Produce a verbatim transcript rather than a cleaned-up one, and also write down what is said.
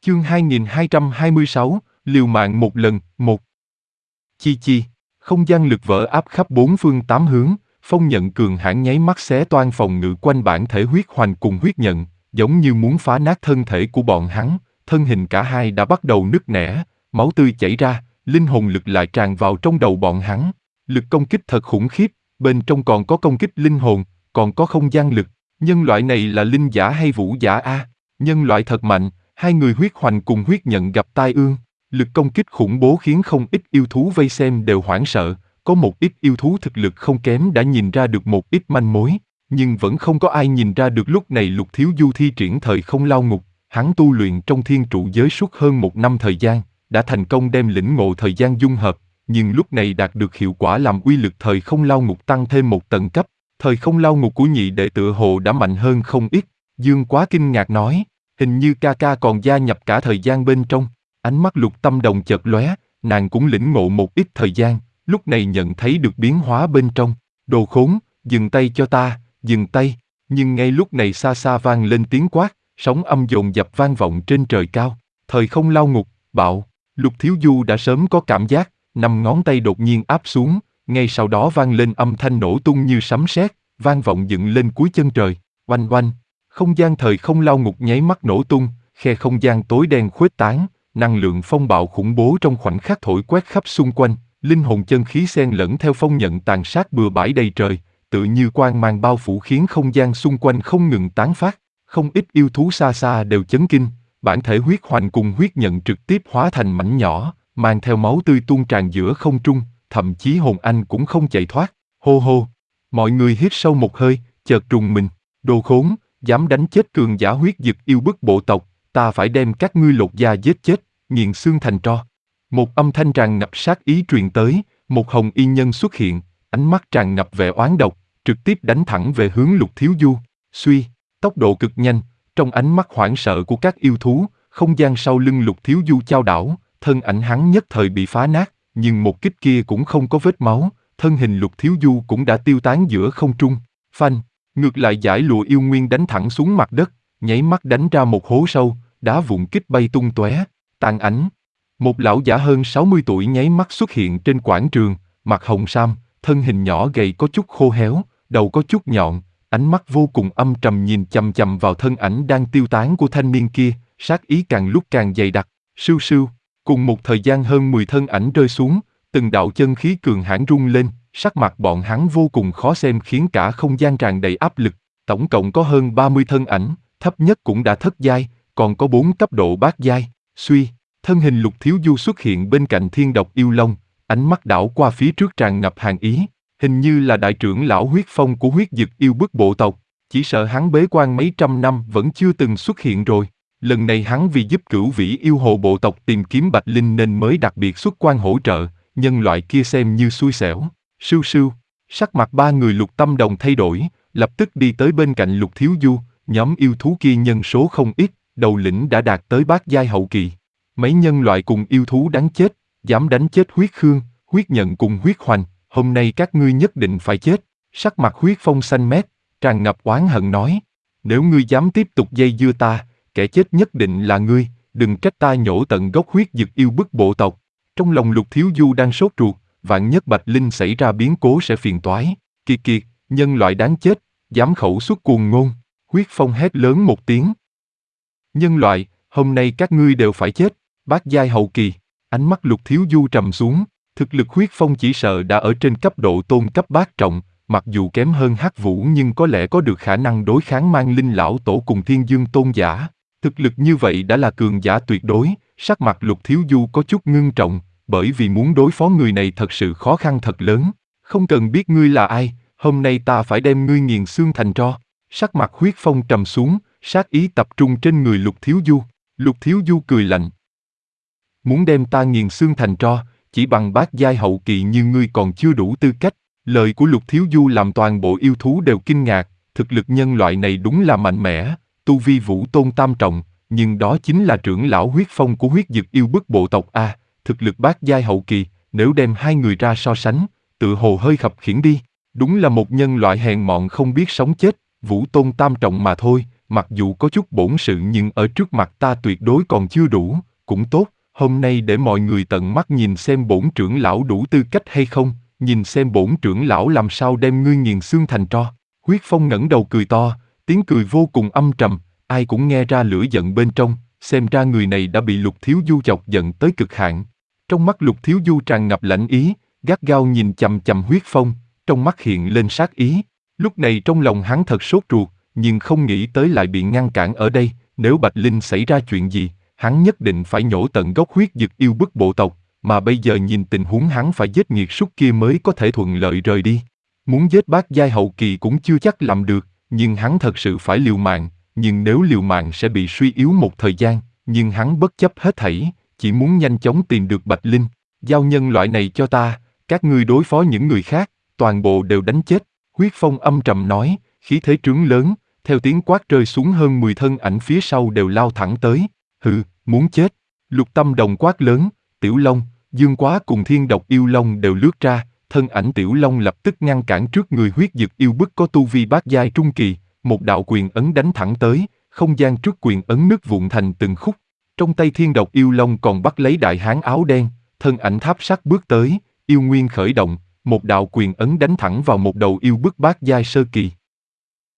Chương hai nghìn hai trăm hai mươi sáu, liều mạng một lần, một. Chi chi, không gian lực vỡ áp khắp bốn phương tám hướng, phong nhận cường hãn nháy mắt xé toang phòng ngự quanh bản thể huyết hoành cùng huyết nhận, giống như muốn phá nát thân thể của bọn hắn, thân hình cả hai đã bắt đầu nứt nẻ, máu tươi chảy ra, linh hồn lực lại tràn vào trong đầu bọn hắn. Lực công kích thật khủng khiếp, bên trong còn có công kích linh hồn, còn có không gian lực. Nhân loại này là linh giả hay vũ giả a? Nhân loại thật mạnh. Hai người huyết hoành cùng huyết nhận gặp tai ương, lực công kích khủng bố khiến không ít yêu thú vây xem đều hoảng sợ, có một ít yêu thú thực lực không kém đã nhìn ra được một ít manh mối, nhưng vẫn không có ai nhìn ra được lúc này Lục Thiếu Du thi triển thời không lao ngục, hắn tu luyện trong thiên trụ giới suốt hơn một năm thời gian, đã thành công đem lĩnh ngộ thời gian dung hợp, nhưng lúc này đạt được hiệu quả làm uy lực thời không lao ngục tăng thêm một tầng cấp, thời không lao ngục của nhị đệ tựa hồ đã mạnh hơn không ít, Dương Quá kinh ngạc nói. Hình như ca ca còn gia nhập cả thời gian bên trong, ánh mắt Lục Tâm Đồng chợt lóe, nàng cũng lĩnh ngộ một ít thời gian, lúc này nhận thấy được biến hóa bên trong. Đồ khốn, dừng tay cho ta, dừng tay, nhưng ngay lúc này xa xa vang lên tiếng quát, sóng âm dồn dập vang vọng trên trời cao, thời không lao ngục, bạo, Lục Thiếu Du đã sớm có cảm giác, năm ngón tay đột nhiên áp xuống, ngay sau đó vang lên âm thanh nổ tung như sấm sét, vang vọng dựng lên cuối chân trời, oanh oanh. Không gian thời không lao ngục nháy mắt nổ tung, khe không gian tối đen khuếch tán, năng lượng phong bạo khủng bố trong khoảnh khắc thổi quét khắp xung quanh, linh hồn chân khí xen lẫn theo phong nhận tàn sát bừa bãi đầy trời, tự như quang mang bao phủ khiến không gian xung quanh không ngừng tán phát, không ít yêu thú xa xa đều chấn kinh, bản thể huyết hoành cùng huyết nhận trực tiếp hóa thành mảnh nhỏ, mang theo máu tươi tuôn tràn giữa không trung, thậm chí hồn anh cũng không chạy thoát, hô hô, mọi người hít sâu một hơi, chợt trùng mình, đồ khốn. Dám đánh chết cường giả huyết dực yêu bức bộ tộc, ta phải đem các ngươi lột da giết chết, nghiền xương thành tro. Một âm thanh tràn ngập sát ý truyền tới, một hồng y nhân xuất hiện, ánh mắt tràn ngập vẻ oán độc, trực tiếp đánh thẳng về hướng Lục Thiếu Du. Suy, tốc độ cực nhanh, trong ánh mắt hoảng sợ của các yêu thú, không gian sau lưng Lục Thiếu Du chao đảo, thân ảnh hắn nhất thời bị phá nát, nhưng một kích kia cũng không có vết máu, thân hình Lục Thiếu Du cũng đã tiêu tán giữa không trung. Phanh. Ngược lại giải lụa yêu nguyên đánh thẳng xuống mặt đất, nháy mắt đánh ra một hố sâu, đá vụn kích bay tung tóe, tàn ảnh. Một lão giả hơn sáu mươi tuổi nháy mắt xuất hiện trên quảng trường, mặt hồng sam, thân hình nhỏ gầy có chút khô héo, đầu có chút nhọn, ánh mắt vô cùng âm trầm nhìn chằm chằm vào thân ảnh đang tiêu tán của thanh niên kia, sát ý càng lúc càng dày đặc. Sưu sưu, cùng một thời gian hơn mười thân ảnh rơi xuống, từng đạo chân khí cường hãn rung lên. Sắc mặt bọn hắn vô cùng khó xem khiến cả không gian tràn đầy áp lực, tổng cộng có hơn ba mươi thân ảnh, thấp nhất cũng đã thất giai, còn có bốn cấp độ bát giai. Suy, thân hình Lục Thiếu Du xuất hiện bên cạnh thiên độc yêu long, ánh mắt đảo qua phía trước tràn ngập hàn ý, hình như là đại trưởng lão huyết phong của huyết dực yêu bức bộ tộc, chỉ sợ hắn bế quan mấy trăm năm vẫn chưa từng xuất hiện rồi. Lần này hắn vì giúp cửu vĩ yêu hồ bộ tộc tìm kiếm Bạch Linh nên mới đặc biệt xuất quan hỗ trợ, nhân loại kia xem như xui xẻo. Sưu sưu, sắc mặt ba người Lục Tâm Đồng thay đổi, lập tức đi tới bên cạnh Lục Thiếu Du, nhóm yêu thú kia nhân số không ít, đầu lĩnh đã đạt tới bát giai hậu kỳ. Mấy nhân loại cùng yêu thú đáng chết, dám đánh chết huyết khương, huyết nhận cùng huyết hoành, hôm nay các ngươi nhất định phải chết. Sắc mặt huyết phong xanh mét, tràn ngập oán hận nói, nếu ngươi dám tiếp tục dây dưa ta, kẻ chết nhất định là ngươi, đừng trách ta nhổ tận gốc huyết dực yêu bức bộ tộc. Trong lòng Lục Thiếu Du đang sốt ruột, vạn nhất Bạch Linh xảy ra biến cố sẽ phiền toái. Kiệt kiệt, nhân loại đáng chết, dám khẩu xuất cuồng ngôn. Huyết phong hét lớn một tiếng. Nhân loại, hôm nay các ngươi đều phải chết. Bát giai hậu kỳ, ánh mắt Lục Thiếu Du trầm xuống, thực lực huyết phong chỉ sợ đã ở trên cấp độ tôn cấp bát trọng, mặc dù kém hơn Hắc Vũ nhưng có lẽ có được khả năng đối kháng Mang Linh lão tổ cùng Thiên Dương tôn giả. Thực lực như vậy đã là cường giả tuyệt đối, sắc mặt Lục Thiếu Du có chút ngưng trọng. Bởi vì muốn đối phó người này thật sự khó khăn thật lớn, không cần biết ngươi là ai, hôm nay ta phải đem ngươi nghiền xương thành tro. Sắc mặt huyết phong trầm xuống, sát ý tập trung trên người Lục Thiếu Du. Lục Thiếu Du cười lạnh. Muốn đem ta nghiền xương thành tro, chỉ bằng bát giai hậu kỳ như ngươi còn chưa đủ tư cách. Lời của Lục Thiếu Du làm toàn bộ yêu thú đều kinh ngạc, thực lực nhân loại này đúng là mạnh mẽ, tu vi vũ tôn tam trọng, nhưng đó chính là trưởng lão huyết phong của huyết dực yêu bức bộ tộc a. Thực lực bát giai hậu kỳ, nếu đem hai người ra so sánh, tự hồ hơi khập khiễng đi, đúng là một nhân loại hèn mọn không biết sống chết, vũ tôn tam trọng mà thôi, mặc dù có chút bổn sự nhưng ở trước mặt ta tuyệt đối còn chưa đủ, cũng tốt, hôm nay để mọi người tận mắt nhìn xem bổn trưởng lão đủ tư cách hay không, nhìn xem bổn trưởng lão làm sao đem ngươi nghiền xương thành tro. Huyết Phong ngẩng đầu cười to, tiếng cười vô cùng âm trầm, ai cũng nghe ra lửa giận bên trong, xem ra người này đã bị Lục Thiếu Du chọc giận tới cực hạn. Trong mắt Lục Thiếu Du tràn ngập lạnh ý, gắt gao nhìn chằm chằm Huyết Phong, trong mắt hiện lên sát ý. Lúc này trong lòng hắn thật sốt ruột, nhưng không nghĩ tới lại bị ngăn cản ở đây, nếu Bạch Linh xảy ra chuyện gì, hắn nhất định phải nhổ tận gốc huyết dực yêu bức bộ tộc, mà bây giờ nhìn tình huống hắn phải giết nghiệt súc kia mới có thể thuận lợi rời đi. Muốn giết bát giai hậu kỳ cũng chưa chắc làm được, nhưng hắn thật sự phải liều mạng, nhưng nếu liều mạng sẽ bị suy yếu một thời gian, nhưng hắn bất chấp hết thảy, chỉ muốn nhanh chóng tìm được Bạch Linh. Giao nhân loại này cho ta, các ngươi đối phó những người khác, toàn bộ đều đánh chết. Huyết Phong âm trầm nói, khí thế trướng lớn, theo tiếng quát rơi xuống hơn mười thân ảnh phía sau đều lao thẳng tới. Hừ, muốn chết. Lục Tâm Đồng quát lớn, Tiểu Long, Dương Quá cùng Thiên Độc Yêu Long đều lướt ra, thân ảnh Tiểu Long lập tức ngăn cản trước người huyết dực yêu bức có tu vi bát giai trung kỳ, một đạo quyền ấn đánh thẳng tới, không gian trước quyền ấn nứt vụn thành từng khúc. Trong tay Thiên Độc Yêu Long còn bắt lấy đại hán áo đen, thân ảnh tháp sắt bước tới, yêu nguyên khởi động, một đạo quyền ấn đánh thẳng vào một đầu yêu bức bát giai sơ kỳ.